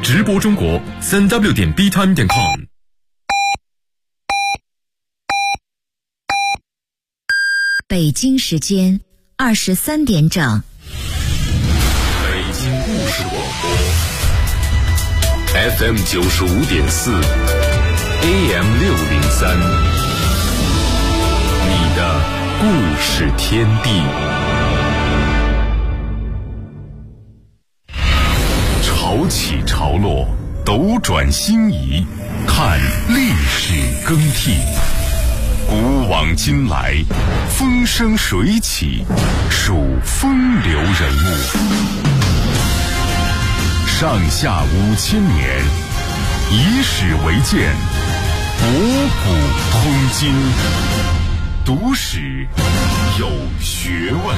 直播中国3w.btime.com。 北京时间23点整。 北京故事广播 FM 95.4 AM 603，你的故事天地。潮起潮落，斗转星移，看历史更替。古往今来，风生水起，数风流人物。上下5000年，以史为鉴，博古通今，读史有学问。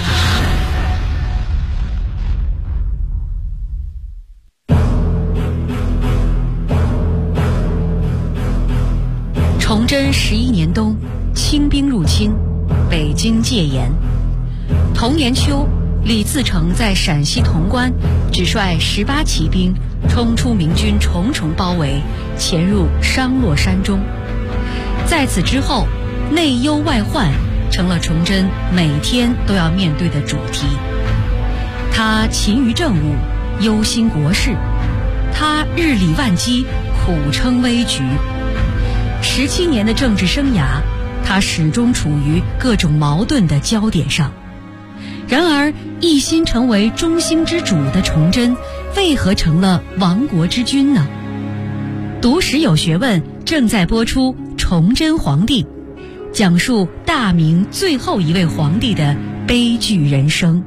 崇祯11年冬，清兵入侵，北京戒严。同年秋，李自成在陕西潼关只率18骑兵冲出明军重重包围，潜入商洛山中。在此之后，内忧外患成了崇祯每天都要面对的主题。他勤于政务，忧心国事，他日理万机，苦撑危局。17年的政治生涯，他始终处于各种矛盾的焦点上。然而，一心成为中兴之主的崇祯，为何成了亡国之君呢？读史有学问正在播出《崇祯皇帝》，讲述大明最后一位皇帝的悲剧人生。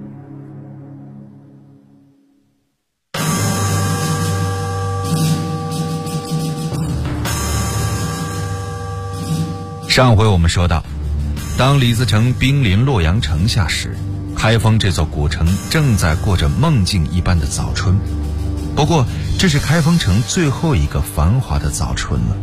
上回我们说到，当李自成兵临洛阳城下时，开封这座古城正在过着梦境一般的早春。不过，这是开封城最后一个繁华的早春了。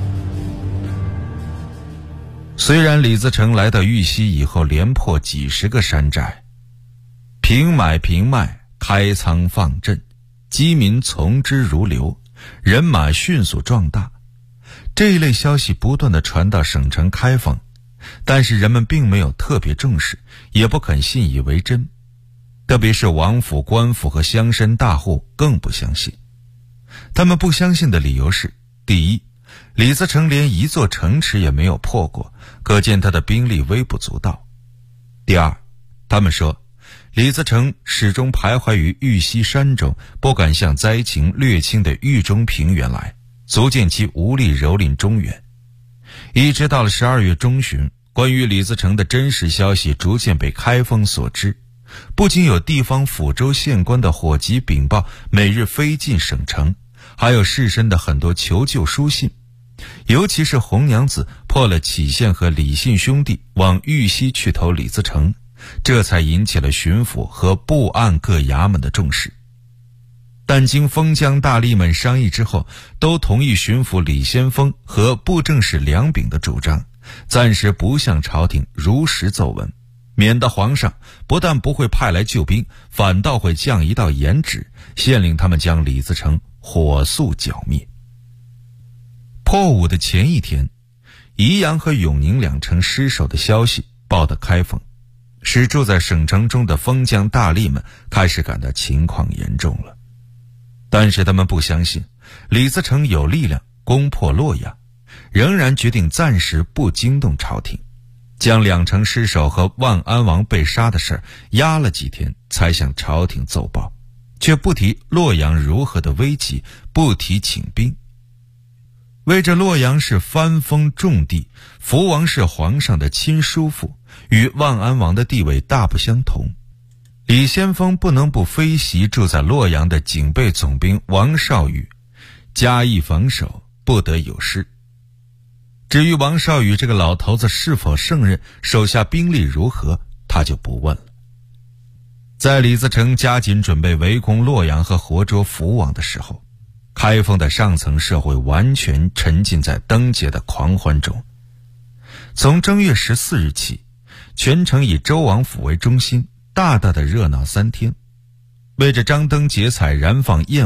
虽然李自成来到玉溪以后，连破几十个山寨，平买平卖，开仓放赈，饥民从之如流，人马迅速壮大。这一类消息不断地传到省城开封，但是人们并没有特别重视，也不肯信以为真，特别是王府、官府和乡绅大户更不相信。他们不相信的理由是：第一，李自成连一座城池也没有破过，可见他的兵力微不足道；第二，他们说李自成始终徘徊于玉溪山中，不敢向灾情略轻的豫中平原来，足见其无力蹂躏中原。一直到了12月中旬，关于李自成的真实消息逐渐被开封所知，不仅有地方府州县官的火急禀报每日飞进省城，还有士绅的很多求救书信。尤其是红娘子破了杞县和李信兄弟往玉溪去投李自成，这才引起了巡抚和布案各衙门的重视。但经封疆大吏们商议之后，都同意巡抚李先锋和布政使梁秉的主张，暂时不向朝廷如实奏闻，免得皇上不但不会派来救兵，反倒会降一道严旨，限令他们将李自成火速剿灭。破五的前一天，宜阳和永宁两城失守的消息报得开封，使住在省城中的封疆大吏们开始感到情况严重了。但是他们不相信李自成有力量攻破洛阳，仍然决定暂时不惊动朝廷，将两城失守和万安王被杀的事压了几天，才向朝廷奏报，却不提洛阳如何的危急，不提请兵。为这洛阳是藩封重地，福王是皇上的亲叔父，与万安王的地位大不相同。李先锋不能不飞袭住在洛阳的警备总兵王绍宇，加以防守，不得有失。至于王绍宇这个老头子是否胜任，手下兵力如何，他就不问了。在李自成加紧准备围攻洛阳和活捉福王的时候，开封的上层社会完全沉浸在灯节的狂欢中。从正月14日起，全城以周王府为中心，大大的热闹3天。为着张灯结彩燃放焰火，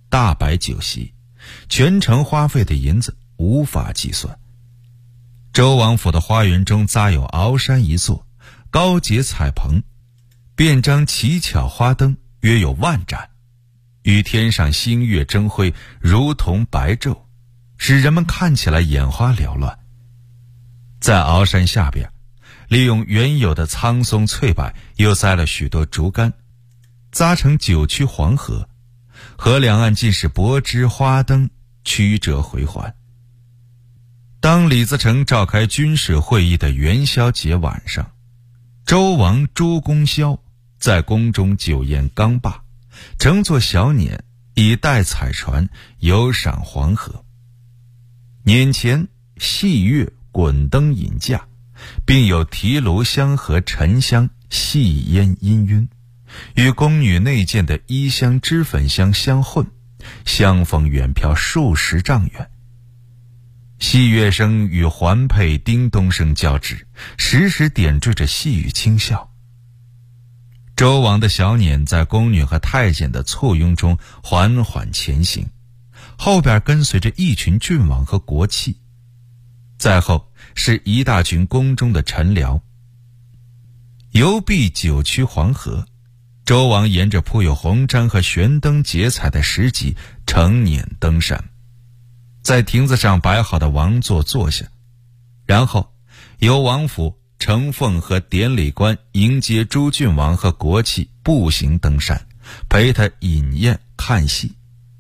大摆酒席，全程花费的银子无法计算。周王府的花园中扎有鳌山一座，高结彩棚，遍张奇巧花灯约有10000盏，与天上星月争辉，如同白昼，使人们看起来眼花缭乱。在鳌山下边，利用原有的苍松翠柏，又栽了许多竹竿，扎成9曲黄河，河两岸尽是柏枝花灯，曲折回环。当李自成召开军事会议的元宵节晚上，周王朱公萧在宫中酒宴刚罢，乘坐小辇以带彩船游赏黄河。辇前戏乐滚灯引驾，并有提炉香和沉香细烟氤氲，与宫女内件的衣香脂粉香相混，香风远飘数十丈远。戏乐声与环佩叮咚声交织，时时点缀着细语轻笑。周王的小辇在宫女和太监的簇拥中缓缓前行，后边跟随着一群郡王和国戚，再后是一大群宫中的臣僚。游毕9曲黄河，周王沿着铺有红毡和悬灯结彩的石级乘辇登山，在亭子上摆好的王座坐下，然后由王府、承奉和典礼官迎接诸郡王和国戚步行登山，陪他饮宴看戏。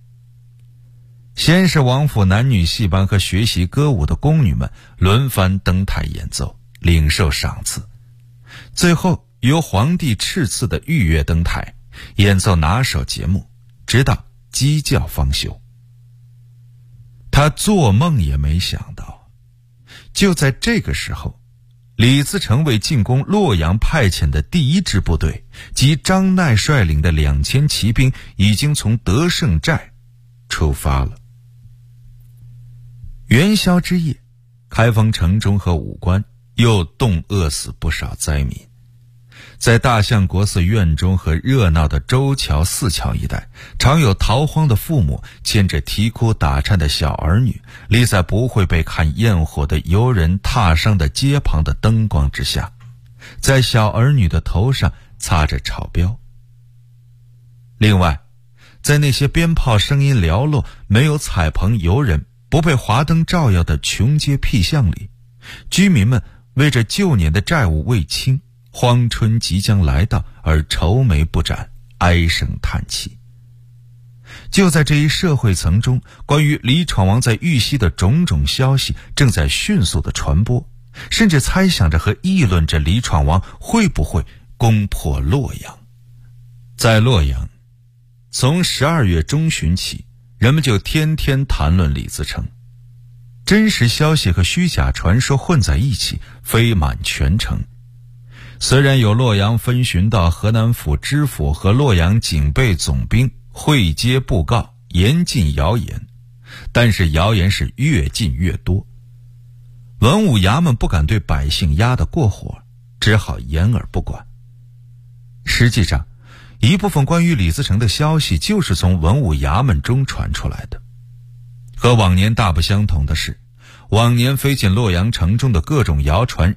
先是王府男女戏班和学习歌舞的宫女们轮番登台演奏，领受赏赐，最后由皇帝敕赐的御乐登台演奏拿手节目，直到鸡叫方休。他做梦也没想到，就在这个时候，李自成为进攻洛阳派遣的第1支部队及张鼐率领的2000骑兵已经从德胜寨出发了。元宵之夜，开封城中和武关又冻饿死不少灾民。在大相国寺院中和热闹的周桥、四桥一带，常有逃荒的父母牵着啼哭打颤的小儿女，立在不会被看焰火的游人踏伤的街旁的灯光之下，在小儿女的头上擦着草标。另外，在那些鞭炮声音寥落、没有彩棚游人、不被华灯照耀的穷街僻巷里，居民们为着旧年的债务未清，荒春即将来到而愁眉不展，唉声叹气。就在这一社会层中，关于李闯王在玉溪的种种消息正在迅速的传播，甚至猜想着和议论着李闯王会不会攻破洛阳。在洛阳，从12月中旬起，人们就天天谈论李自成，真实消息和虚假传说混在一起，飞满全城。虽然有洛阳分巡到河南府知府和洛阳警备总兵会接布告，严禁谣言，但是谣言是越禁越多。文武衙门不敢对百姓压得过火，只好掩耳不管。实际上，一部分关于李自成的消息就是从文武衙门中传出来的。和往年大不相同的是，往年飞进洛阳城中的各种谣传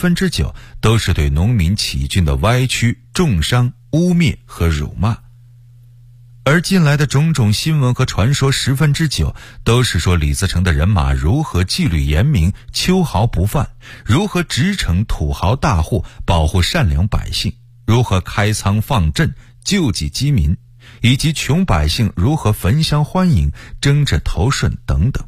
9%都是对农民起军的歪曲、重伤、污蔑和辱骂，而近来的种种新闻和传说9%都是说李自成的人马如何纪律严明、秋毫不犯，如何直惩土豪大户、保护善良百姓，如何开仓放赈、救济饥民，以及穷百姓如何焚香欢迎、争着头顺等等。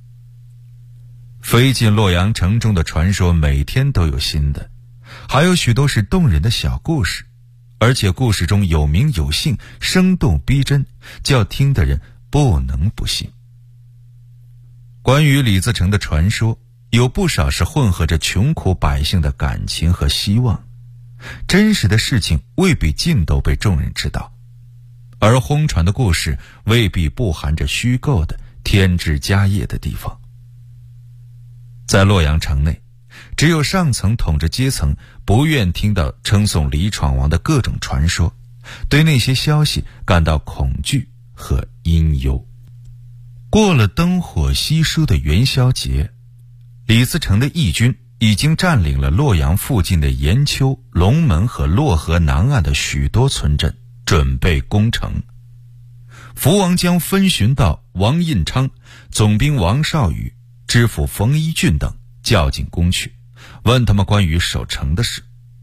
飞进洛阳城中的传说每天都有新的，还有许多是动人的小故事，而且故事中有名有姓，生动逼真，叫听的人不能不信。关于李自成的传说，有不少是混合着穷苦百姓的感情和希望，真实的事情未必尽都被众人知道，而轰传的故事未必不含着虚构的添枝加叶的地方。在洛阳城内，只有上层统治阶层不愿听到称颂李闯王的各种传说，对那些消息感到恐惧和阴忧。过了灯火稀疏的元宵节，李自成的义军已经占领了洛阳附近的延丘、龙门和洛河南岸的许多村镇，准备攻城。福王将分巡到王印昌、总兵王绍宇、知府冯一俊等叫进宫去，问他们关于守城的事。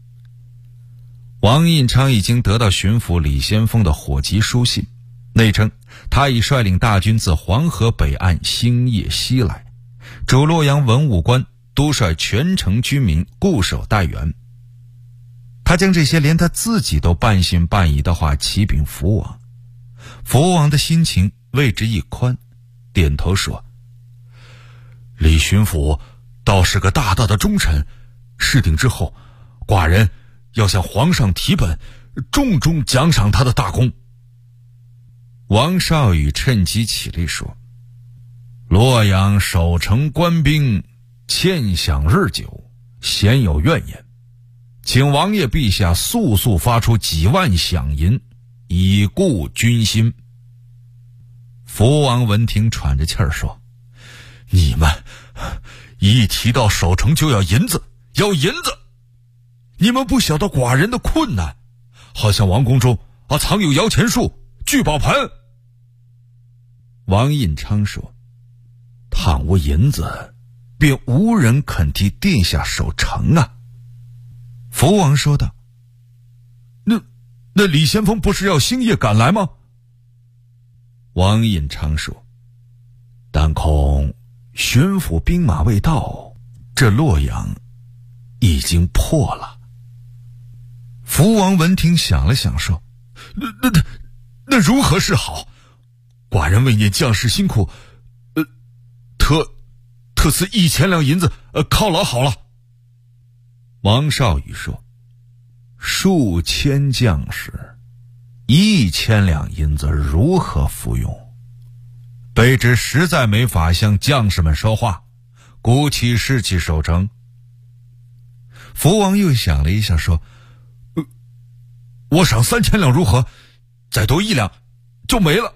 王印昌已经得到巡抚李先锋的火急书信，内称他已率领大军自黄河北岸星夜西来，主洛阳文武官都率全城军民固守待援。他将这些连他自己都半信半疑的话启禀福王。福王的心情为之一宽，点头说：李巡抚倒是个大大的忠臣，事定之后，寡人要向皇上提本，重重奖赏他的大功。王绍宇趁机起立说：洛阳守城官兵欠饷日久，鲜有怨言，请王爷陛下速速发出几万饷银，以固军心。福王闻听喘着气儿说：你们一提到守城就要银子，要银子，你们不晓得寡人的困难，好像王宫中藏有摇钱树、聚宝盆。王印昌说：倘无银子，便无人肯替殿下守城啊。福王说道：那李先锋不是要星夜赶来吗？王印昌说：但恐巡抚兵马未到，这洛阳已经破了。福王闻听想了想说：那如何是好？寡人为念将士辛苦，特赐1000两银子，犒劳好了。王绍宇说：数千将士，1000两银子如何服用？卑职实在没法向将士们说话，鼓起士气守城。福王又想了一下说：我赏3000两如何？再多1两就没了。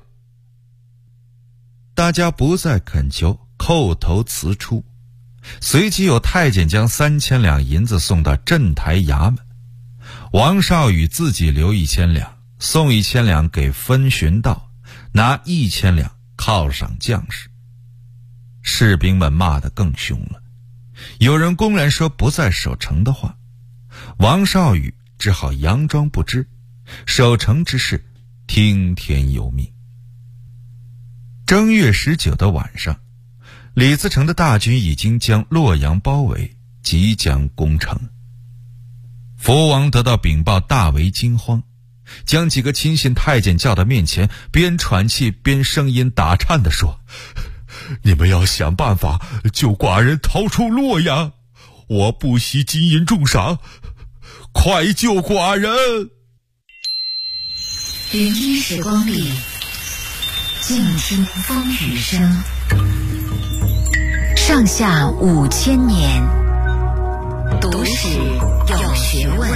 大家不再恳求，叩头辞出。随即有太监将3000两银子送到镇台衙门，王绍宇自己留1000两，送1000两给分巡道，拿1000两犒赏将士。士兵们骂得更凶了，有人公然说不再守城的话，王绍宇只好佯装不知，守城之事听天由命。正月19的晚上，李自成的大军已经将洛阳包围，即将攻城。福王得到禀报，大为惊慌，将几个亲信太监叫到面前，边喘气边声音打颤地说：你们要想办法救寡人逃出洛阳，我不惜金银重赏，快救寡人。 云烟时光里，静听风雨声，上下5000年，读史有学问。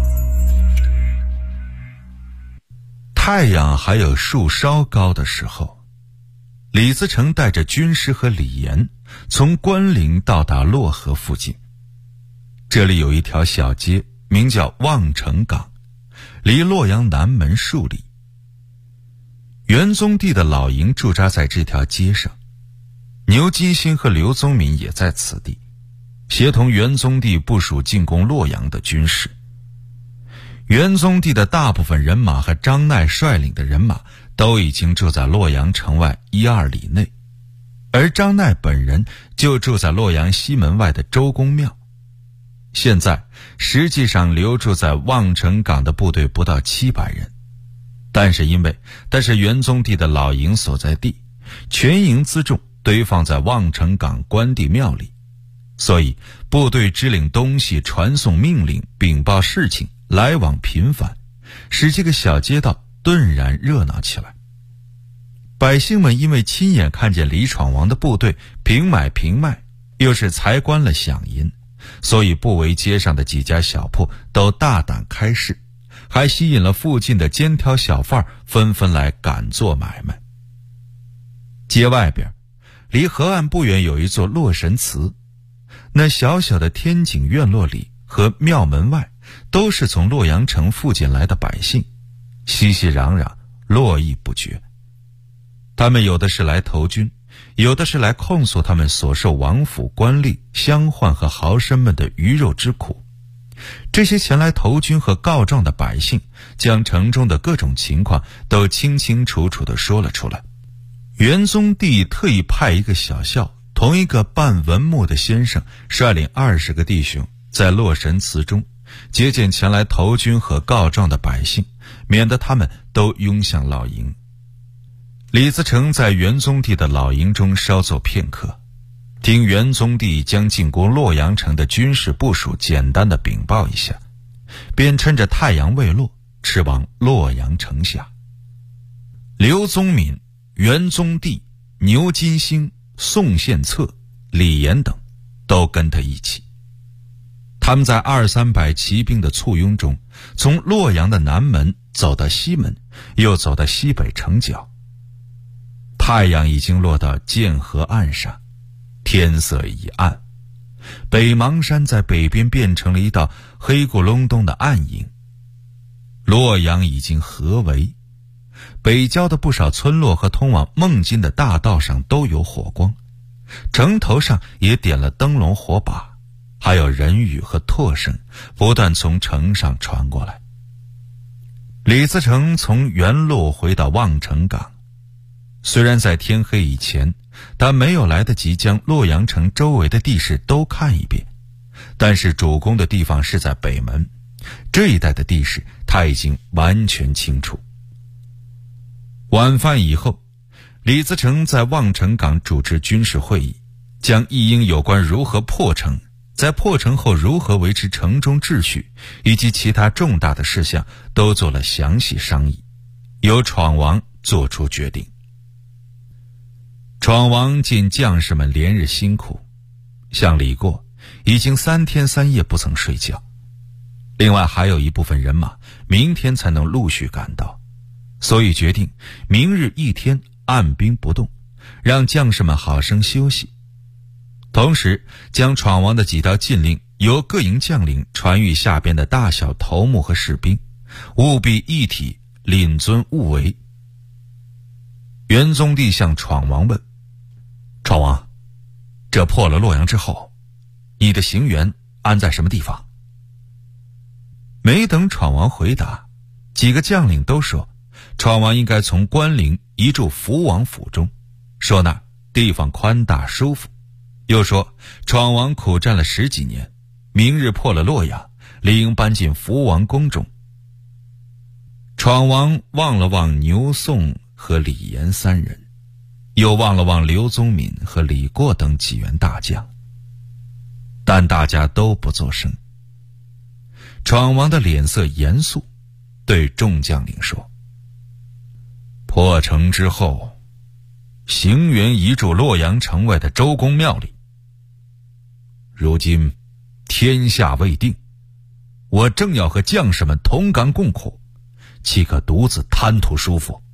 太阳还有树稍高的时候，李自成带着军师和李严从关陵到达洛河附近。这里有一条小街，名叫望城岗，离洛阳南门数里。元宗帝的老营驻扎在这条街上，牛金星和刘宗敏也在此地，协同元宗帝部署进攻洛阳的军事。元宗帝的大部分人马和张鼐率领的人马都已经住在洛阳城外1-2里内，而张鼐本人就住在洛阳西门外的周公庙。现在实际上留驻在望城岗的部队不到700人，但是因为它是元宗帝的老营所在地，全营辎重堆放在望城岗关帝庙里，所以部队支领东西，传送命令，禀报事情，来往频繁，使这个小街道顿然热闹起来。百姓们因为亲眼看见李闯王的部队平买平卖，又是才关了饷银，所以不围街上的几家小铺都大胆开市， 还吸引了附近的肩挑小贩纷纷来赶做买卖。街外边，离河岸不远有一座洛神祠，那小小的天井院落里和庙门外，都是从洛阳城附近来的百姓，熙熙攘攘，络绎不绝。他们有的是来投军，有的是来控诉他们所受王府官吏、乡宦和豪绅们的鱼肉之苦。这些前来投军和告状的百姓，将城中的各种情况都清清楚楚地说了出来。元宗帝特意派一个小校，同一个扮文木的先生，率领20个弟兄，在洛神祠中接见前来投军和告状的百姓，免得他们都拥向老营。李自成在元宗帝的老营中稍坐片刻，听元宗帝将进攻洛阳城的军事部署简单的禀报一下，便趁着太阳未落，驰往洛阳城下。刘宗敏、元宗帝、牛金星、宋献策、李严等都跟他一起。他们在200-300骑兵的簇拥中，从洛阳的南门走到西门，又走到西北城角。太阳已经落到涧河岸上，天色已暗，北邙山在北边变成了一道黑咕隆咚的暗影。洛阳已经合围，北郊的不少村落和通往孟津的大道上都有火光，城头上也点了灯笼火把，还有人语和唾声不断从城上传过来。李自成从原路回到望城港，虽然在天黑以前他没有来得及将洛阳城周围的地势都看一遍，但是主攻的地方是在北门，这一带的地势他已经完全清楚。晚饭以后，李自成在望城港主持军事会议，将一应有关如何破城，在破城后如何维持城中秩序以及其他重大的事项都做了详细商议，由闯王做出决定。闯王见将士们连日辛苦，像李过已经3天3夜不曾睡觉，另外还有一部分人马明天才能陆续赶到，所以决定明日一天按兵不动，让将士们好生休息。同时将闯王的几道禁令由各营将领传谕下边的大小头目和士兵，务必一体领遵务为。元宗帝向闯王问：闯王，这破了洛阳之后，你的行辕安在什么地方？没等闯王回答，几个将领都说闯王应该从关陵移驻福王府中，说那儿地方宽大舒服，又说闯王苦战了10几年，明日破了洛阳，理应搬进福王宫中。闯王望了望牛宋和李严3人，又望了望刘宗敏和李过等几员大将，但大家都不作声。闯王的脸色严肃，对众将领说：破城之后，行辕移驻洛阳城外的周公庙里。如今天下未定，我正要和将士们同甘共苦，岂可独自贪图舒服？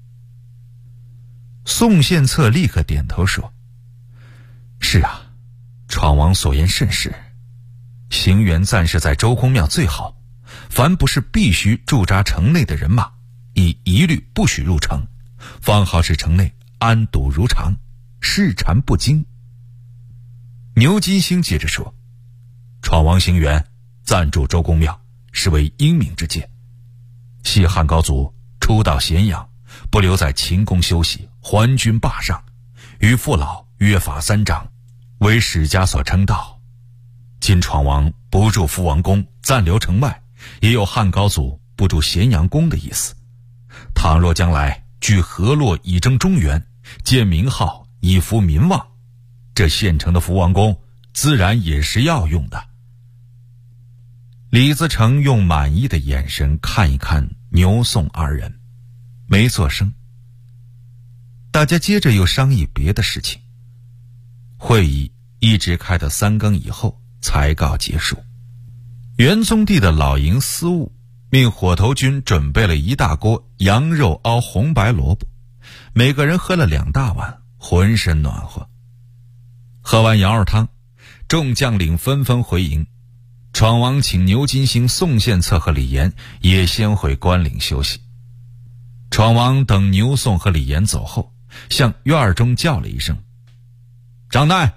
宋献策立刻点头说：是啊，闯王所言甚是，行辕暂时在周公庙最好，凡不是必须驻扎城内的人马，亦一律不许入城，方好使城内安堵如常，事缠不惊。牛金星接着说：闯王行辕暂驻周公庙，是为英明之见。西汉高祖初到咸阳，不留在秦宫休息，还军霸上，与父老约法3章，为史家所称道。今闯王不驻福王宫，暂留城外，也有汉高祖不驻咸阳宫的意思。倘若将来据河洛以征中原，建名号以服民望，这现成的福王宫自然也是要用的。李自成用满意的眼神看一看牛宋2人，没作声。大家接着又商议别的事情，会议一直开到3更以后才告结束。元宗帝的老营司务命伙头军准备了一大锅羊肉熬红白萝卜，每个人喝了2大碗，浑身暖和。喝完羊肉汤，众将领纷纷回营。闯王请牛金星、宋献策和李严也先回关岭休息。闯王等牛宋和李严走后，向院中叫了一声：“张岱！”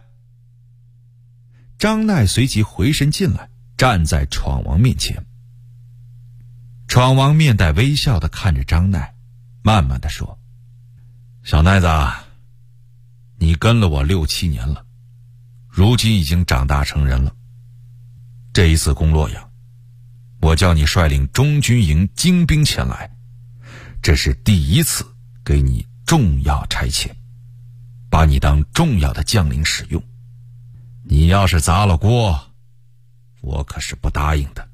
张岱随即回身进来，站在闯王面前。闯王面带微笑地看着张岱，慢慢地说：“小岱子，你跟了我6、7年了，如今已经长大成人了。这一次攻洛阳，我叫你率领中军营精兵前来，这是第一次给你重要差遣，把你当重要的将领使用。你要是砸了锅，我可是不答应的。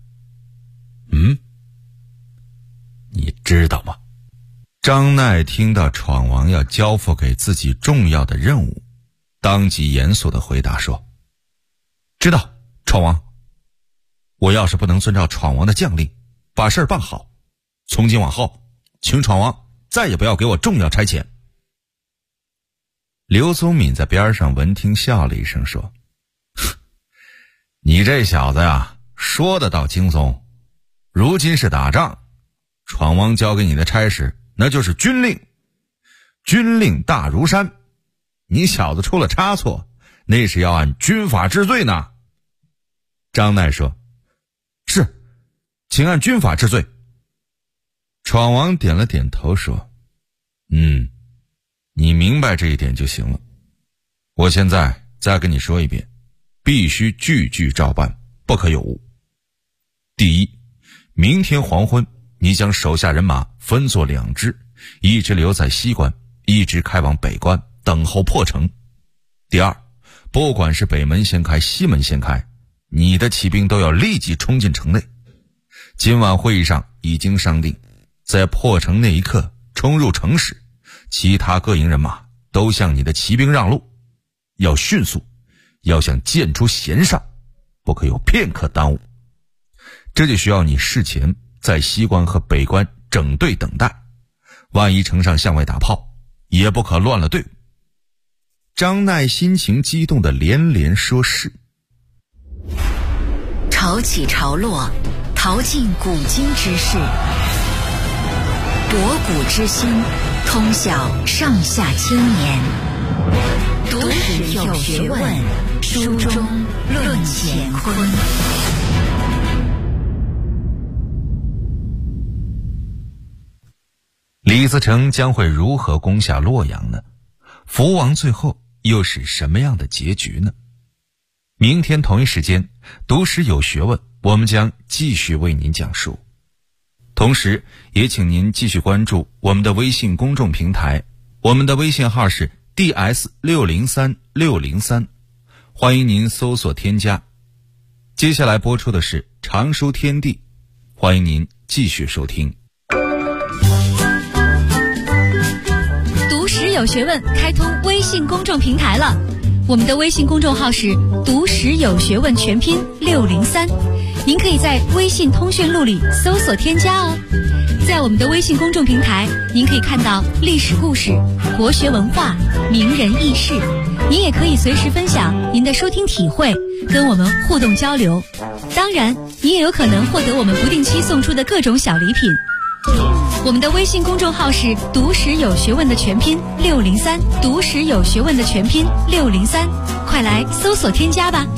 你知道吗？”张岱听到闯王要交付给自己重要的任务，当即严肃地回答说：“知道，闯王。我要是不能遵照闯王的将令，把事儿办好，从今往后，请闯王再也不要给我重要差遣。”刘宗敏在边上闻听笑了一声说：“你这小子呀，说得倒轻松。如今是打仗，闯王交给你的差事那就是军令，军令大如山，你小子出了差错，那是要按军法治罪呢。”张岱说：“是，请按军法治罪。”闯王点了点头说：“你明白这一点就行了。我现在再跟你说一遍，必须句句照办，不可有误。第一，明天黄昏，你将手下人马分作2支，一支留在西关，一支开往北关，等候破城。第二，不管是北门先开，西门先开，你的骑兵都要立即冲进城内。今晚会议上已经商定，在破城那一刻冲入城时，其他各营人马都向你的骑兵让路，要迅速，要像箭出弦上，不可有片刻耽误。这就需要你事前在西关和北关整队等待，万一城上向外打炮，也不可乱了队伍。”张岱心情激动地连连说是。 潮起潮落，淘尽古今之事，博古之今，通晓上下千年。读史有学问，书中论乾坤。 李自成将会如何攻下洛阳呢？福王最后又是什么样的结局呢？明天同一时间，读史有学问，我们将继续为您讲述。同时也请您继续关注我们的微信公众平台，我们的微信号是 DS603603，欢迎您搜索添加。接下来播出的是常书天地，欢迎您继续收听。 读史有学问开通微信公众平台了，我们的微信公众号是读史有学问全拼603，您可以在微信通讯录里搜索添加哦。在我们的微信公众平台，您可以看到历史故事、国学文化、名人轶事，您也可以随时分享您的收听体会，跟我们互动交流。当然，您也有可能获得我们不定期送出的各种小礼品。我们的微信公众号是读史有学问的全拼603，读史有学问的全拼603，快来搜索添加吧。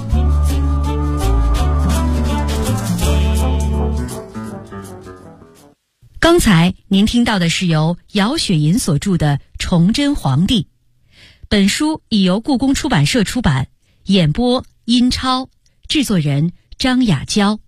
刚才您听到的是由姚雪银所著的《崇祯皇帝》，本书已由故宫出版社出版，演播殷超，制作人张雅娇。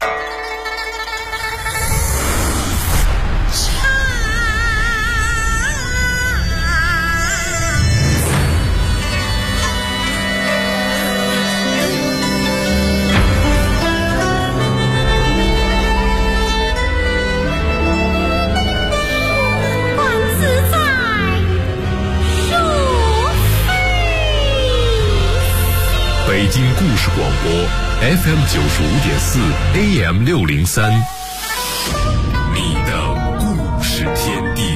北京故事广播 FM95.4 AM603。 你的故事天地。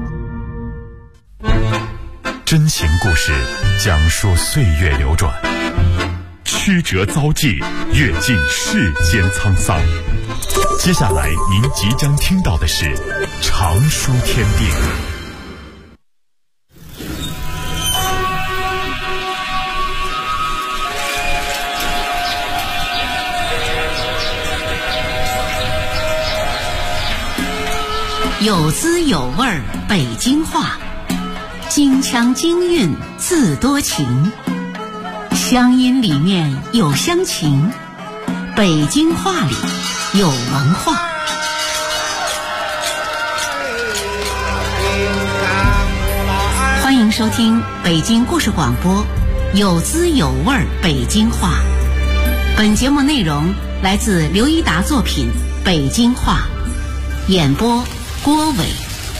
真情故事讲述岁月流转，曲折遭际，阅尽世间沧桑。接下来您即将听到的是常书天地。 有滋有味儿北京话，京腔京韵自多情，乡音里面有乡情，北京话里有文化。欢迎收听北京故事广播，有滋有味儿北京话。本节目内容来自刘一达作品《北京话》，演播郭伟。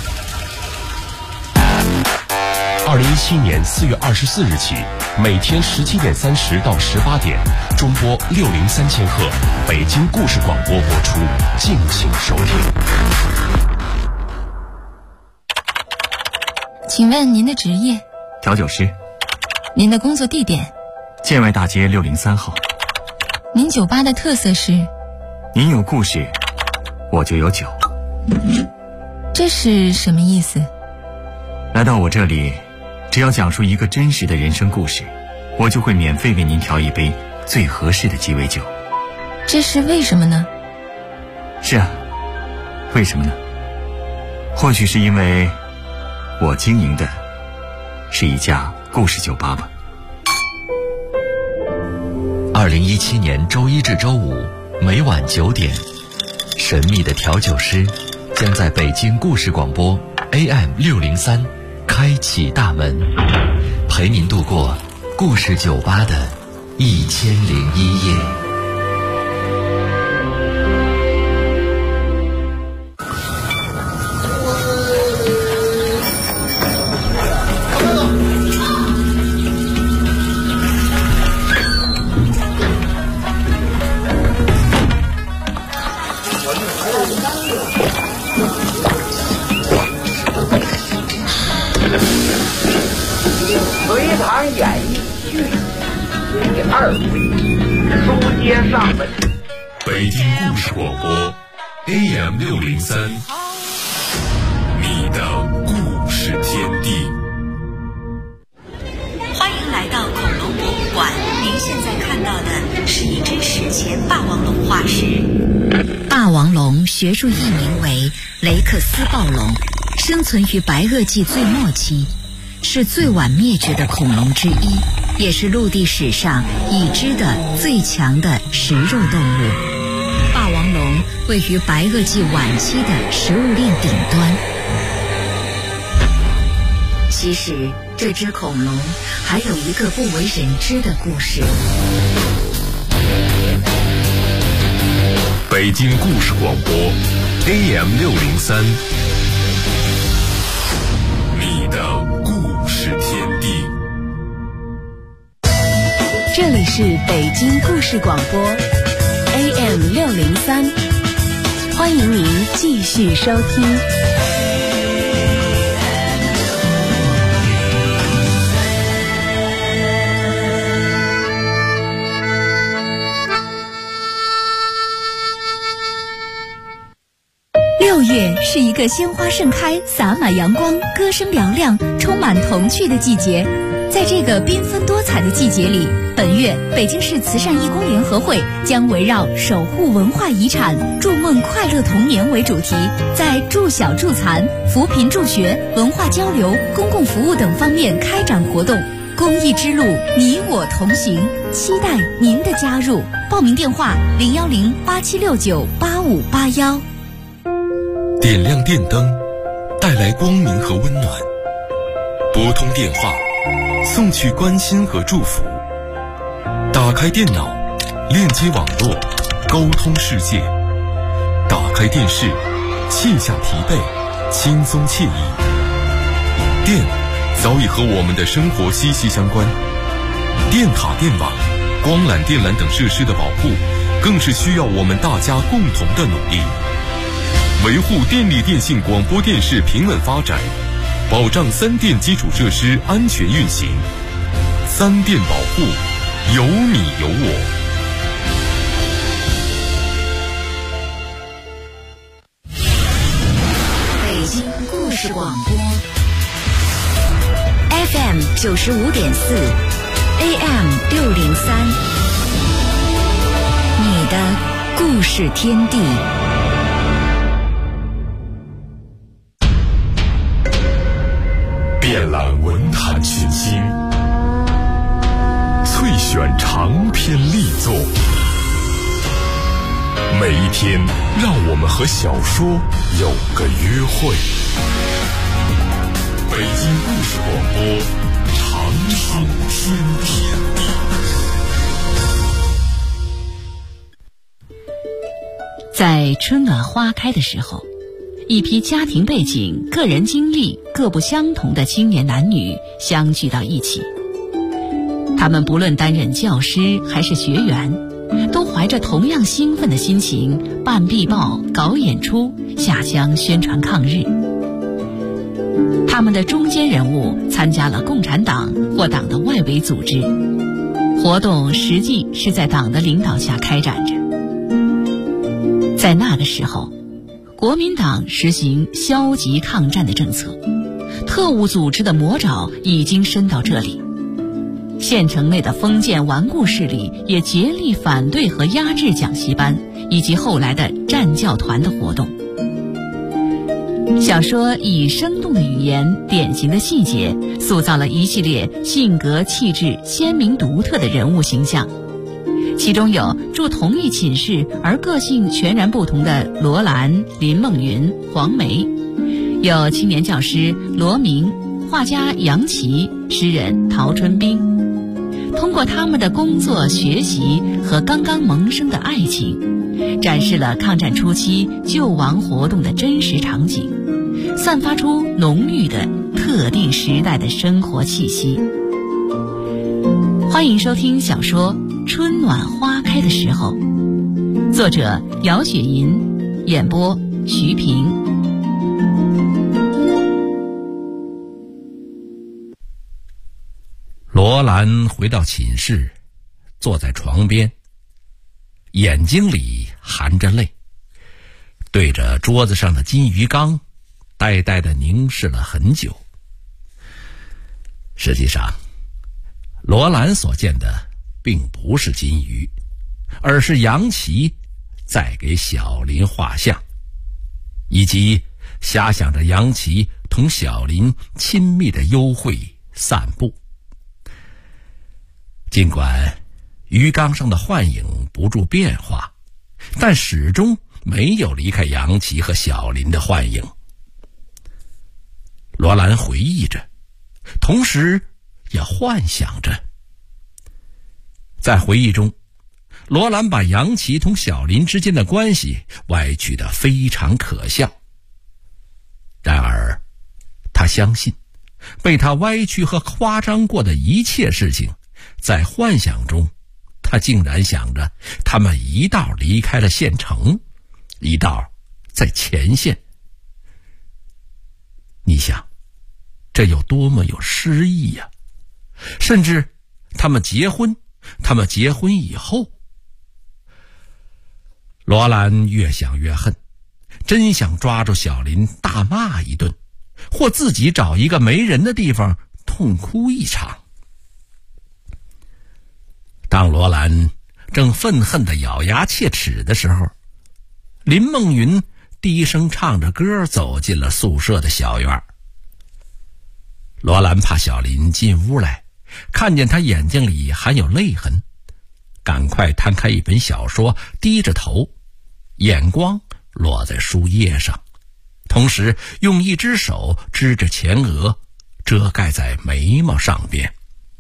2017年4月24日起，每天17点30到18点，中波603千赫，北京故事广播播出，敬请收听。 请问您的职业？ 调酒师。 您的工作地点？ 建外大街603号。 您酒吧的特色是？ 您有故事，我就有酒。 这是什么意思？ 来到我这里，只要讲述一个真实的人生故事，我就会免费为您调一杯最合适的鸡尾酒。 这是为什么呢？ 是啊，为什么呢？或许是因为我经营的是一家故事酒吧吧。 2017年周一至周五每晚9点，神秘的调酒师将在北京故事广播 AM603 开启大门，陪您度过故事酒吧的1001夜。 隋唐演义续第2回，书接上文。 北京故事广播 AM603，你的故事天地。 欢迎来到恐龙博物馆，您现在看到的是一只史前霸王龙化石。霸王龙学术译名为雷克斯暴龙，生存于白垩纪最末期，是最晚灭绝的恐龙之一，也是陆地史上已知的最强的食肉动物。霸王龙位于白垩纪晚期的食物链顶端。其实这只恐龙还有一个不为人知的故事。 北京故事广播 AM603，你的故事天地。 这里是北京故事广播 AM603，欢迎您继续收听。6月是一个鲜花盛开、洒满阳光、歌声嘹亮、充满童趣的季节。在这个缤纷多彩的季节里，本月北京市慈善义工联合会将围绕守护文化遗产、筑梦快乐童年为主题，在助小助残、扶贫助学、文化交流、公共服务等方面开展活动。公益之路，你我同行，期待您的加入。报名电话010-8769-8581。 点亮电灯，带来光明和温暖；拨通电话，送去关心和祝福；打开电脑，链接网络，沟通世界；打开电视，卸下疲惫，轻松惬意。电早已和我们的生活息息相关，电塔、电网、光缆、电缆等设施的保护，更是需要我们大家共同的努力。 维护电力电信广播电视平稳发展，保障3电基础设施安全运行。3电保护，有你有我。 北京故事广播 FM 95.4 AM 603，你的故事天地。 遍览文坛群星，萃选长篇力作。每一天，让我们和小说有个约会。北京故事广播，长长天地。 在春暖花开的时候，一批家庭背景、个人经历各不相同的青年男女相聚到一起。他们不论担任教师还是学员，都怀着同样兴奋的心情办壁报、搞演出、下乡宣传抗日。他们的中坚人物参加了共产党或党的外围组织，活动实际是在党的领导下开展着。在那个时候，国民党实行消极抗战的政策，特务组织的魔爪已经伸到这里。县城内的封建顽固势力也竭力反对和压制讲习班以及后来的战教团的活动。小说以生动的语言、典型的细节，塑造了一系列性格气质鲜明独特的人物形象。其中有住同一寝室而个性全然不同的罗兰、林梦云、黄梅，有青年教师罗明、画家杨琦、诗人陶春冰。通过他们的工作、学习和刚刚萌生的爱情，展示了抗战初期救亡活动的真实场景，散发出浓郁的特定时代的生活气息。欢迎收听小说《春暖花开的时候》，作者姚雪银，演播徐平。 罗兰回到寝室，坐在床边，眼睛里含着泪，对着桌子上的金鱼缸呆呆地凝视了很久。实际上，罗兰所见的并不是金鱼，而是杨琦在给小林画像，以及遐想着杨琦同小林亲密的幽会散步。尽管鱼缸上的幻影不住变化，但始终没有离开杨琦和小林的幻影。罗兰回忆着，同时也幻想着。在回忆中，罗兰把杨琦同小林之间的关系歪曲得非常可笑。然而，他相信，被他歪曲和夸张过的一切事情，在幻想中，他竟然想着他们一道离开了县城，一道在前线。你想，这有多么有诗意呀！甚至他们结婚以后，罗兰越想越恨，真想抓住小林大骂一顿，或自己找一个没人的地方痛哭一场。当罗兰正愤恨地咬牙切齿的时候，林梦云低声唱着歌走进了宿舍的小院。罗兰怕小林进屋来，看见他眼睛里含有泪痕，赶快摊开一本小说，低着头，眼光落在书页上，同时用一只手支着前额，遮盖在眉毛上边。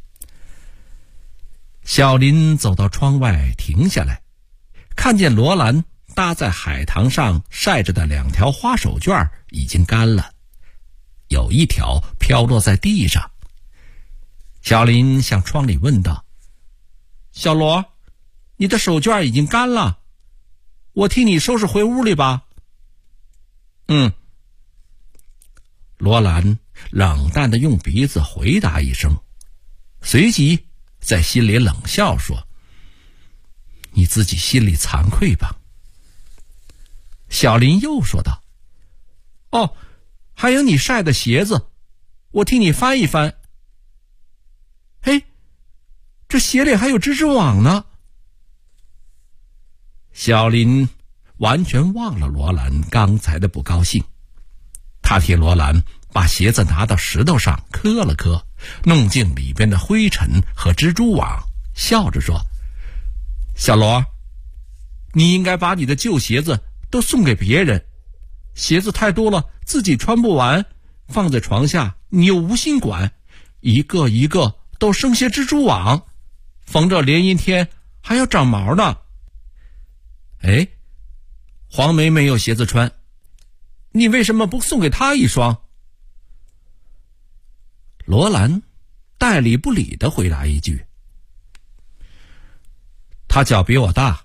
小林走到窗外停下来，看见罗兰搭在海棠上晒着的2条花手绢已经干了，有一条飘落在地上。小林向窗里问道：“小罗，你的手绢已经干了，我替你收拾回屋里吧。” 罗兰冷淡地用鼻子回答一声，随即在心里冷笑说：“你自己心里惭愧吧。”小林又说道：“哦，还有你晒的鞋子，我替你翻一翻。嘿，这鞋里还有蜘蛛网呢。”小林完全忘了罗兰刚才的不高兴，他替罗兰把鞋子拿到石头上磕了磕，弄净里边的灰尘和蜘蛛网，笑着说：“小罗，你应该把你的旧鞋子都送给别人，鞋子太多了自己穿不完，放在床下你又无心管，一个一个都生些蜘蛛网，逢着连阴天还要长毛呢。哎，黄梅没有鞋子穿，你为什么不送给她一双？”罗兰代理不理地回答一句：“她脚比我大。”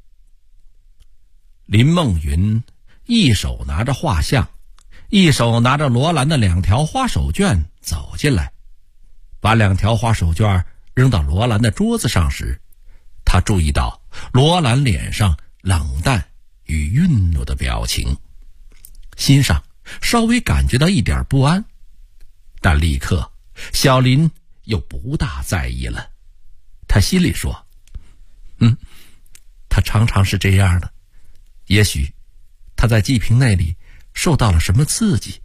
林梦云一手拿着画像，一手拿着罗兰的2条花手绢走进来，把2条花手绢扔到罗兰的桌子上时，他注意到罗兰脸上冷淡与愠怒的表情，心上稍微感觉到一点不安，但立刻小林又不大在意了。他心里说：“他常常是这样的，也许他在季平那里受到了什么刺激。”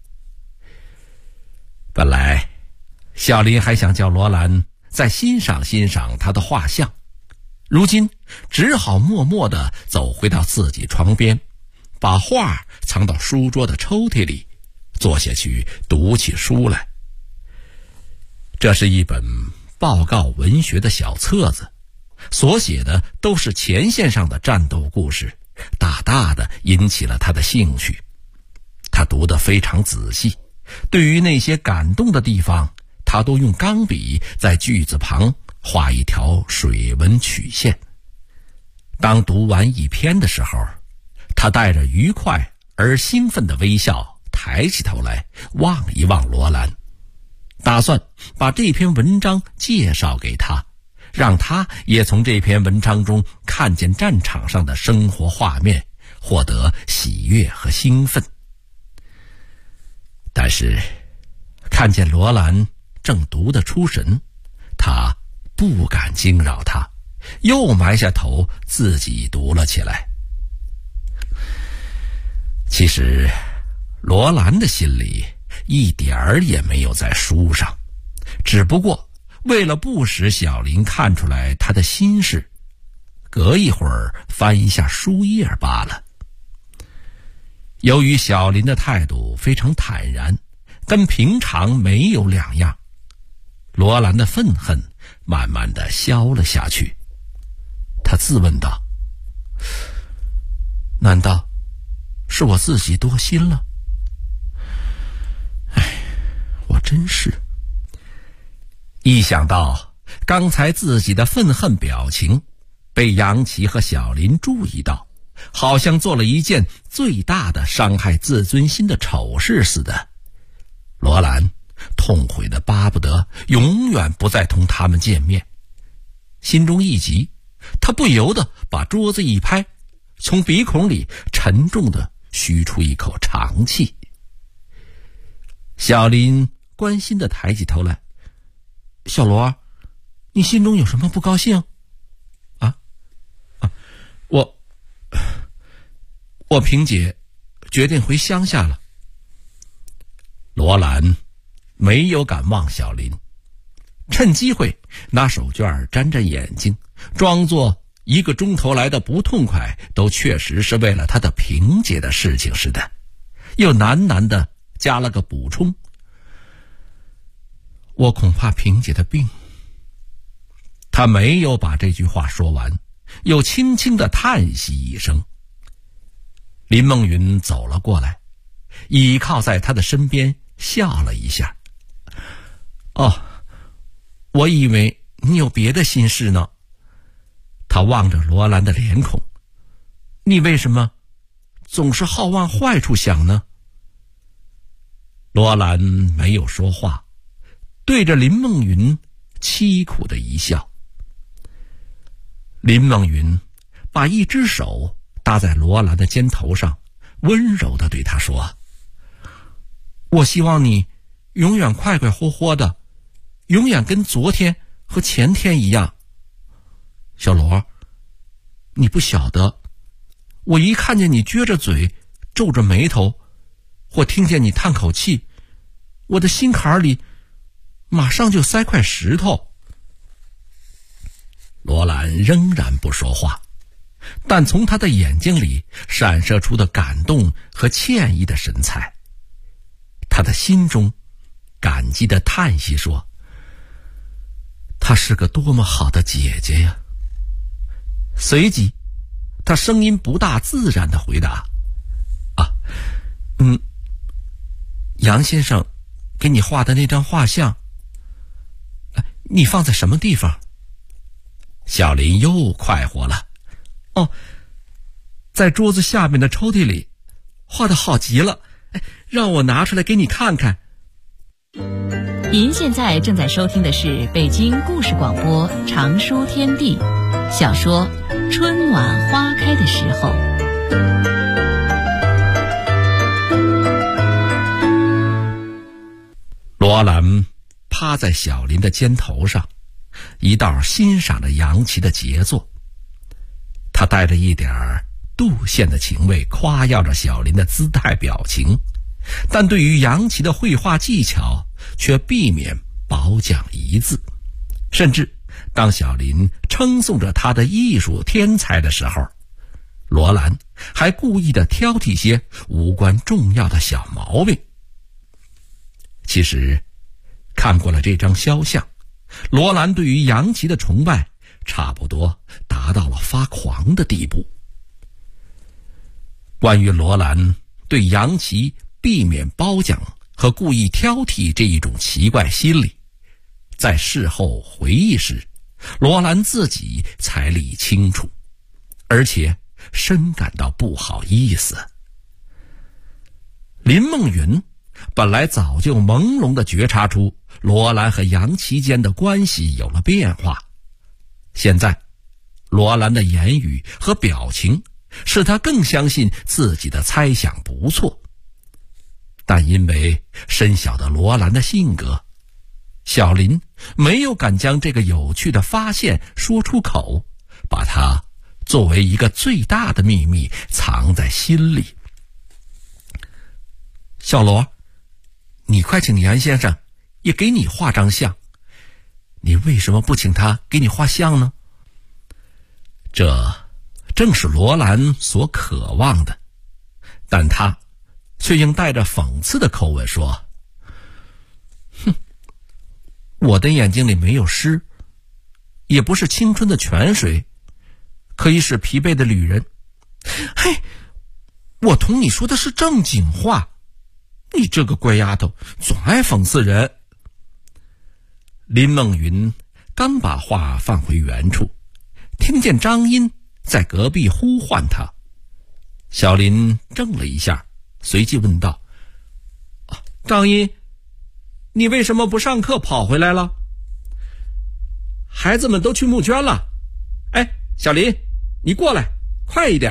本来小林还想叫罗兰再欣赏欣赏他的画像，如今只好默默地走回到自己床边，把画藏到书桌的抽屉里，坐下去读起书来。这是一本报告文学的小册子，所写的都是前线上的战斗故事，大大的引起了他的兴趣。他读得非常仔细，对于那些感动的地方，他都用钢笔在句子旁画一条水纹曲线。当读完一篇的时候，他带着愉快而兴奋的微笑抬起头来望一望罗兰，打算把这篇文章介绍给他，让他也从这篇文章中看见战场上的生活画面，获得喜悦和兴奋。但是看见罗兰正读得出神，他不敢惊扰他，又埋下头自己读了起来。其实罗兰的心里一点儿也没有在书上，只不过为了不使小林看出来他的心事，隔一会儿翻一下书页罢了。由于小林的态度非常坦然，跟平常没有两样，罗兰的愤恨慢慢地消了下去。他自问道：难道是我自己多心了？我真是。一想到刚才自己的愤恨表情被杨琪和小林注意到，好像做了一件最大的伤害自尊心的丑事似的，罗兰痛悔的巴不得永远不再同他们见面。心中一急，他不由得把桌子一拍，从鼻孔里沉重地吁出一口长气。小林关心地抬起头来：小罗，你心中有什么不高兴？我萍姐决定回乡下了。罗兰没有敢望小林，趁机会拿手绢沾沾眼睛，装作1个钟头来的不痛快都确实是为了他的萍姐的事情似的，又喃喃地加了个补充：我恐怕萍姐的病。他没有把这句话说完，又轻轻地叹息一声。林梦云走了过来，倚靠在他的身边笑了一下：我以为你有别的心事呢。他望着罗兰的脸孔：你为什么总是好往坏处想呢？ 罗兰没有说话，对着林梦云凄苦的一笑。林梦云把一只手搭在罗兰的肩头上，温柔地对他说：我希望你永远快快活活的，永远跟昨天和前天一样。小罗，你不晓得，我一看见你撅着嘴皱着眉头，或听见你叹口气，我的心坎里马上就塞块石头。罗兰仍然不说话，但从他的眼睛里闪射出的感动和歉意的神采。他的心中感激地叹息说：她是个多么好的姐姐呀。随即他声音不大自然地回答：杨先生给你画的那张画像，你放在什么地方？小林又快活了：在桌子下面的抽屉里，画得好极了，让我拿出来给你看看。 您现在正在收听的是北京故事广播长书天地小说《春暖花开的时候》。罗兰趴在小林的肩头上，一道欣赏着杨琪的杰作。他带着一点杜宪的情味夸耀着小林的姿态表情，但对于杨琪的绘画技巧却避免褒奖一字。甚至当小林称颂着他的艺术天才的时候，罗兰还故意地挑剔些无关重要的小毛病。其实看过了这张肖像，罗兰对于杨琪的崇拜差不多达到了发狂的地步。关于罗兰对杨琪避免褒奖和故意挑剔这一种奇怪心理，在事后回忆时，罗兰自己才理清楚，而且深感到不好意思。林梦云本来早就朦胧地觉察出罗兰和杨琪间的关系有了变化，现在罗兰的言语和表情使他更相信自己的猜想不错。但因为深晓得罗兰的性格，小林没有敢将这个有趣的发现说出口，把它作为一个最大的秘密藏在心里。小罗，你快请杨先生也给你画张像，你为什么不请他给你画像呢？这正是罗兰所渴望的，但他却用带着讽刺的口吻说：我的眼睛里没有诗，也不是青春的泉水，可以使疲惫的旅人。嘿，我同你说的是正经话，你这个乖丫头总爱讽刺人。林梦云刚把画放回原处，听见张音在隔壁呼唤他。小林怔了一下，随即问道：张音，你为什么不上课跑回来了？孩子们都去募捐了。小林，你过来，快一点。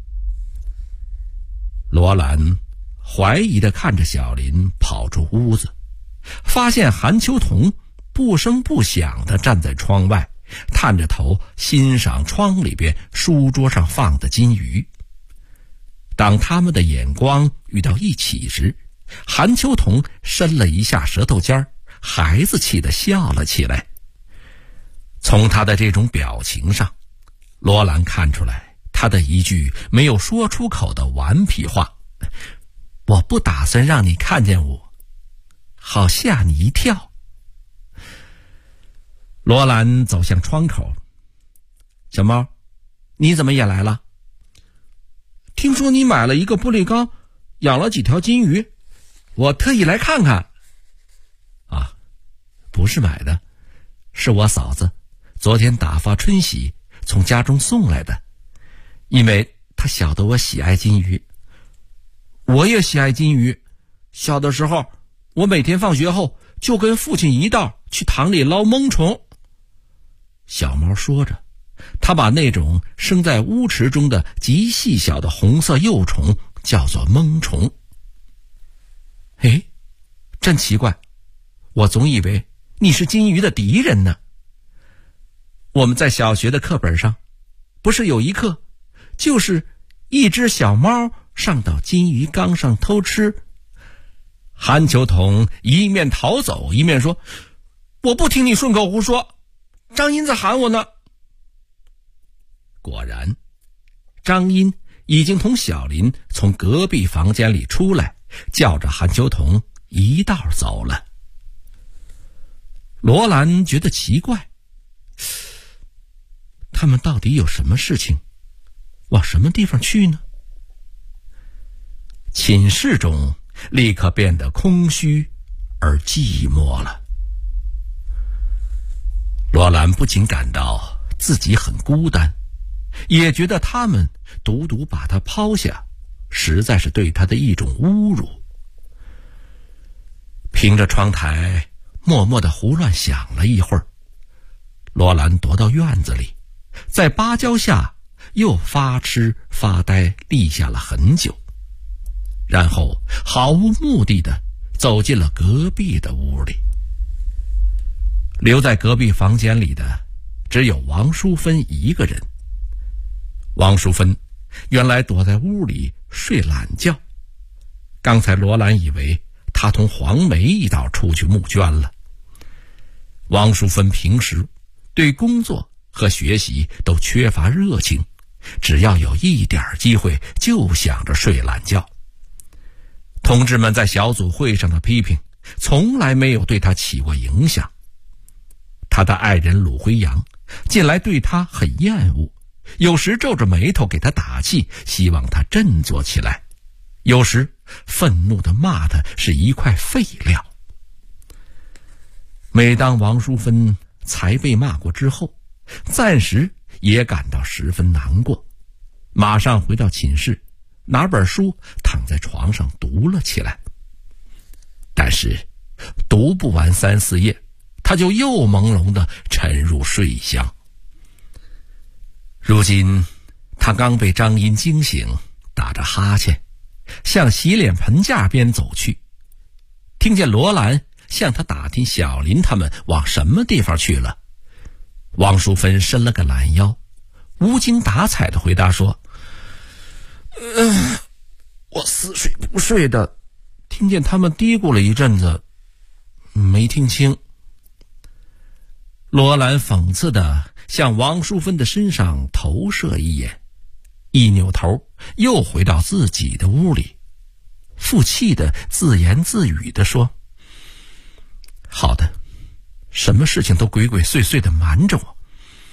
罗兰怀疑地看着小林跑出屋子，发现韩秋桐不声不响地站在窗外，探着头欣赏窗里边书桌上放的金鱼。当他们的眼光遇到一起时，韩秋桐伸了一下舌头尖，孩子气地笑了起来。从他的这种表情上，罗兰看出来他的一句没有说出口的顽皮话：我不打算让你看见我，好吓你一跳。罗兰走向窗口：小猫，你怎么也来了？听说你买了一个玻璃缸，养了几条金鱼，我特意来看看。不是买的，是我嫂子昨天打发春喜从家中送来的，因为她晓得我喜爱金鱼。我也喜爱金鱼，小的时候我每天放学后就跟父亲一道去塘里捞蒙虫。小猫说着，它把那种生在乌池中的极细小的红色幼虫叫做蒙虫。哎，真奇怪，我总以为你是金鱼的敌人呢。我们在小学的课本上，不是有一课，就是一只小猫上到金鱼缸上偷吃。韩秋桐一面逃走，一面说：“我不听你顺口胡说，张茵在喊我呢。”果然，张茵已经同小林从隔壁房间里出来，叫着韩秋桐一道走了。罗兰觉得奇怪，他们到底有什么事情，往什么地方去呢？寝室中立刻变得空虚而寂寞了。罗兰不仅感到自己很孤单，也觉得他们独独把他抛下，实在是对他的一种侮辱。凭着窗台默默地胡乱想了一会儿，罗兰踱到院子里，在芭蕉下又发痴发呆立下了很久，然后毫无目的地走进了隔壁的屋里。留在隔壁房间里的只有王淑芬一个人。王淑芬原来躲在屋里睡懒觉，刚才罗兰以为他同黄梅一道出去募捐了。王淑芬平时对工作和学习都缺乏热情，只要有一点机会就想着睡懒觉。同志们在小组会上的批评从来没有对他起过影响。他的爱人鲁辉阳近来对他很厌恶，有时皱着眉头给他打气，希望他振作起来，有时愤怒地骂他是一块废料。每当王淑芬才被骂过之后，暂时也感到十分难过，马上回到寝室，拿本书躺在床上读了起来。但是读不完3、4页，他就又朦胧地沉入睡乡。如今他刚被张茵惊醒，打着哈欠向洗脸盆架边走去，听见罗兰向他打听小林他们往什么地方去了。王淑芬伸了个懒腰，无精打采地回答说：“我似睡不睡的，听见他们嘀咕了一阵子，没听清。”罗兰讽刺地向王淑芬的身上投射一眼，一扭头又回到自己的屋里，负气地自言自语地说：“好的，什么事情都鬼鬼祟祟地瞒着我。”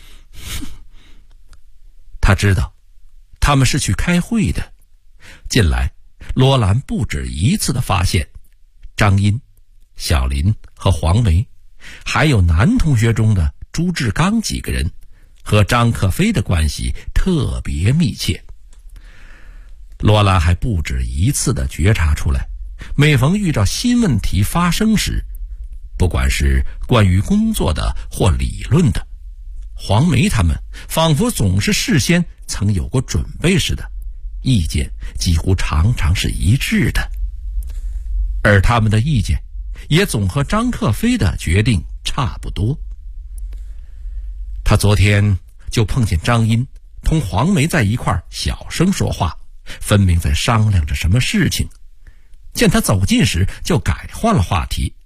他知道他们是去开会的。近来罗兰不止一次地发现，张茵、小林和黄梅，还有男同学中的朱志刚几个人和张克飞的关系特别密切。罗兰还不止一次地觉察出来，每逢遇到新问题发生时，不管是关于工作的或理论的，黄梅他们仿佛总是事先曾有过准备似的，意见几乎常常是一致的，而他们的意见也总和张克飞的决定差不多。他昨天就碰见张茵同黄梅在一块儿小声说话，分明在商量着什么事情。见他走近时，就改换了话题。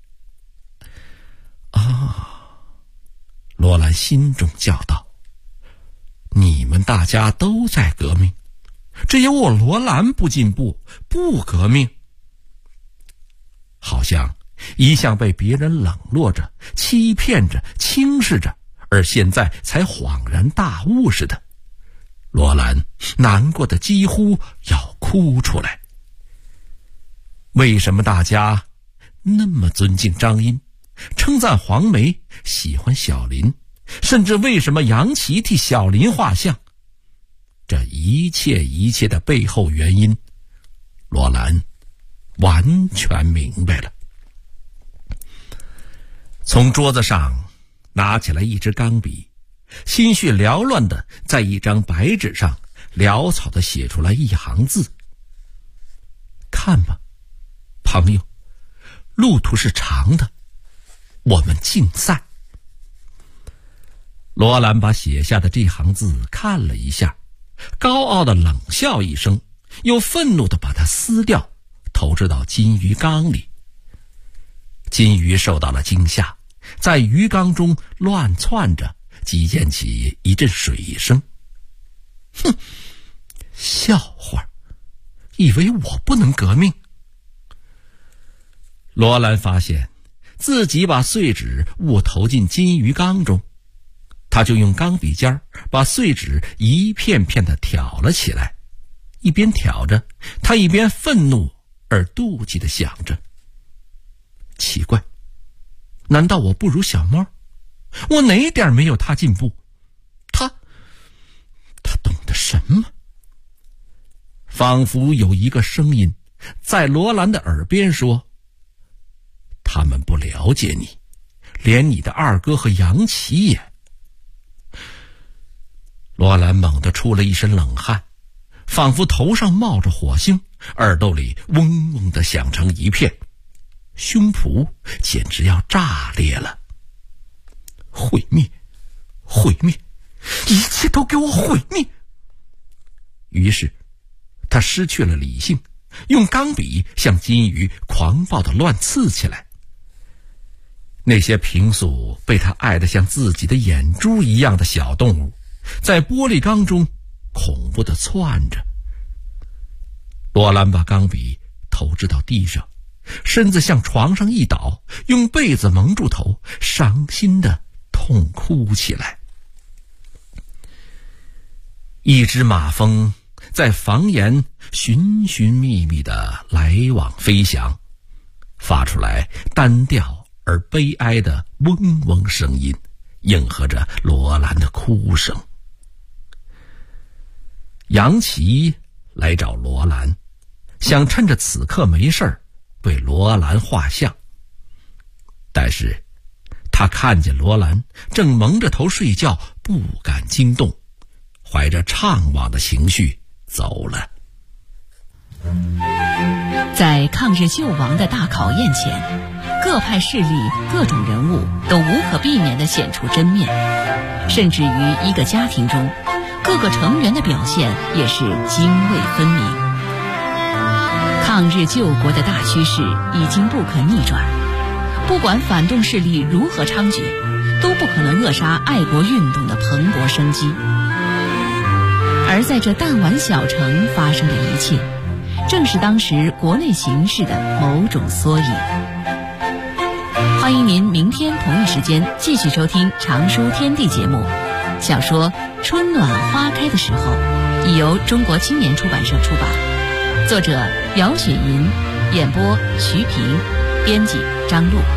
罗兰心中叫道：“你们大家都在革命，只有我罗兰不进步，不革命。”好像一向被别人冷落着、欺骗着、轻视着，而现在才恍然大悟似的。罗兰难过的几乎要哭出来。为什么大家那么尊敬张茵，称赞黄梅，喜欢小林，甚至为什么杨琪替小林画像？这一切的背后原因，罗兰完全明白了。 从桌子上拿起来一支钢笔，心绪缭乱地在一张白纸上潦草地写出来一行字：看吧，朋友，路途是长的，我们竞赛。罗兰把写下的这行字看了一下，高傲地冷笑一声，又愤怒地把它撕掉，投掷到金鱼缸里。金鱼受到了惊吓，在鱼缸中乱窜着，激溅起一阵水声。哼，笑话，以为我不能革命？罗兰发现自己把碎纸误投进金鱼缸中，他就用钢笔尖把碎纸一片片地挑了起来，一边挑着，他一边愤怒而妒忌地想着：奇怪，难道我不如小猫？我哪点没有他进步？他懂得什么？仿佛有一个声音在罗兰的耳边说：他们不了解你，连你的二哥和杨奇也。罗兰猛地出了一身冷汗，仿佛头上冒着火星，耳朵里嗡嗡地响成一片，胸脯简直要炸裂了。毁灭，毁灭，一切都给我毁灭！于是他失去了理性，用钢笔向金鱼狂暴地乱刺起来。那些平素被他爱得像自己的眼珠一样的小动物，在玻璃缸中恐怖地窜着。罗兰把钢笔投掷到地上，身子向床上一倒，用被子蒙住头，伤心地痛哭起来。一只马蜂在房檐寻寻觅觅地来往飞翔，发出来单调而悲哀的嗡嗡声音，应和着罗兰的哭声。杨奇来找罗兰，想趁着此刻没事儿为罗兰画像，但是他看见罗兰正蒙着头睡觉，不敢惊动，怀着怅惘的情绪走了。 在抗日救亡的大考验前，各派势力、各种人物都无可避免地显出真面，甚至于一个家庭中，各个成员的表现也是泾渭分明。抗日救国的大趋势已经不可逆转，不管反动势力如何猖獗，都不可能扼杀爱国运动的蓬勃生机。而在这弹丸小城发生的一切，正是当时国内形势的某种缩影。欢迎您明天同一时间继续收听常书天地节目。小说《春暖花开的时候》已由中国青年出版社出版，作者姚雪银，演播徐平，编辑张璐。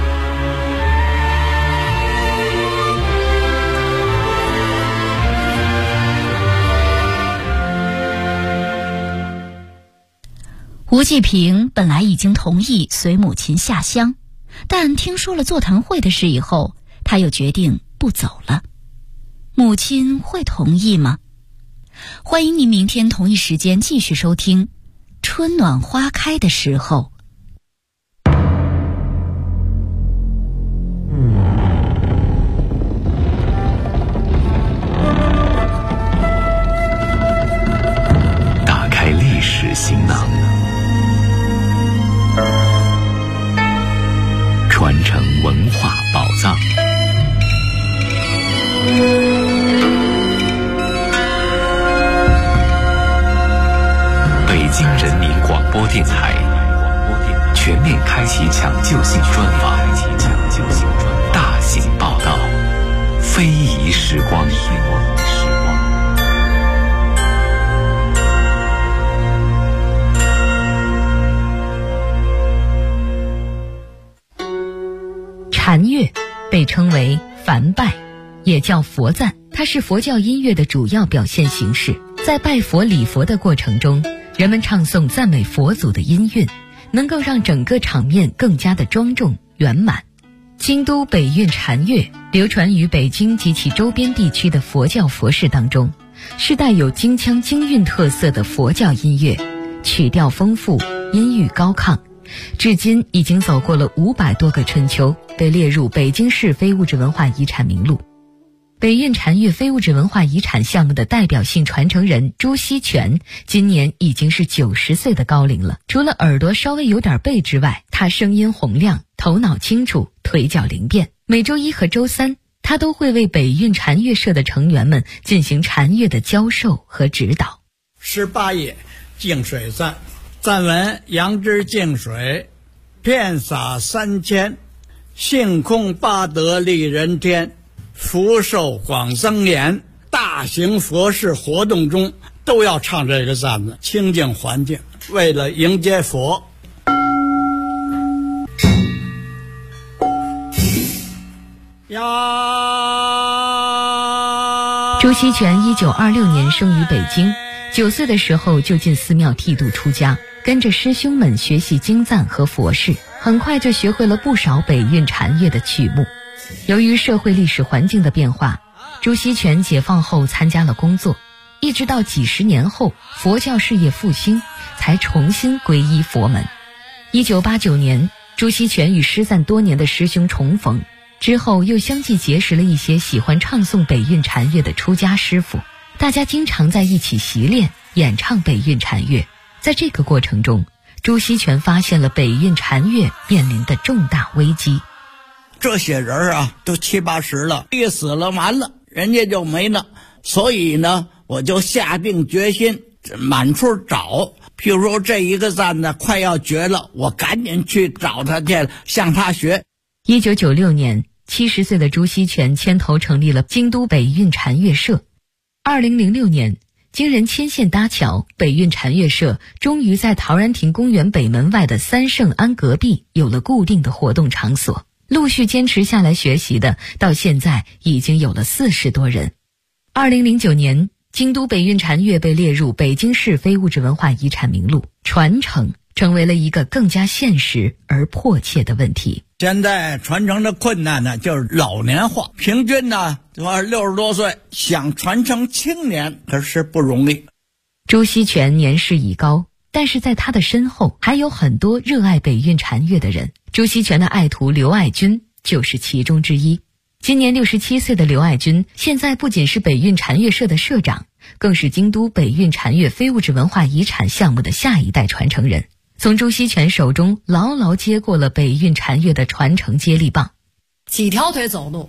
吴继平本来已经同意随母亲下乡，但听说了座谈会的事以后，他又决定不走了。母亲会同意吗？欢迎您明天同一时间继续收听《春暖花开的时候》。 打开历史行囊，传承文化宝藏。北京人民广播电台全面开启抢救性专访，大型报道，非遗时光。 禅乐被称为梵拜，也叫佛赞，它是佛教音乐的主要表现形式。在拜佛礼佛的过程中，人们唱诵赞美佛祖的音韵，能够让整个场面更加的庄重圆满。 京都北运禅乐流传于北京及其周边地区的佛教佛事当中，是带有京腔京韵特色的佛教音乐，曲调丰富，音域高亢，至今已经走过了500多个春秋，被列入北京市非物质文化遗产名录。北运禅乐非物质文化遗产项目的代表性传承人朱锡全今年已经是90岁的高龄了。除了耳朵稍微有点背之外，他声音洪亮，头脑清楚，腿脚灵便。每周一和周三，他都会为北运禅乐社的成员们进行禅乐的教授和指导。 18页净水赞，赞文：杨之净水，遍洒3000，性空八德利人天，福寿广增延。大型佛事活动中都要唱这个赞子，清净环境，为了迎接佛。 朱锡全1926年生于北京，9岁的时候就进寺庙剃度出家，跟着师兄们学习经赞和佛事，很快就学会了不少北运禅乐的曲目。由于社会历史环境的变化，朱锡全解放后参加了工作，一直到几十年后佛教事业复兴，才重新皈依佛门。1989年，朱锡全与失散多年的师兄重逢，之后又相继结识了一些喜欢唱诵北运禅乐的出家师傅，大家经常在一起习练演唱北运禅乐。在这个过程中，朱锡全发现了北运禅乐面临的重大危机。 这些人啊，都70、80了，一死了完了，人家就没了。所以呢，我就下定决心满处找。譬如说这一个赞呢快要绝了，我赶紧去找他去，向他学。 1996年，70岁的朱锡全牵头成立了京都北运禅乐社。2006年，经人牵线搭桥，北运禅乐社终于在陶然亭公园北门外的三圣庵隔壁有了固定的活动场所。陆续坚持下来学习的，到现在已经有了40多人。2009年，京都北运禅乐被列入北京市非物质文化遗产名录，传承成为了一个更加现实而迫切的问题。 现在传承的困难呢，就是老年化，平均呢60多岁，想传承青年可是不容易。 朱锡全年事已高，但是在他的身后还有很多热爱北运禅乐的人。朱锡全的爱徒刘爱军就是其中之一。今年67岁的刘爱军，现在不仅是北运禅乐社的社长，更是京都北运禅乐非物质文化遗产项目的下一代传承人，从朱锡全手中牢牢接过了北运禅乐的传承接力棒。 几条腿走路，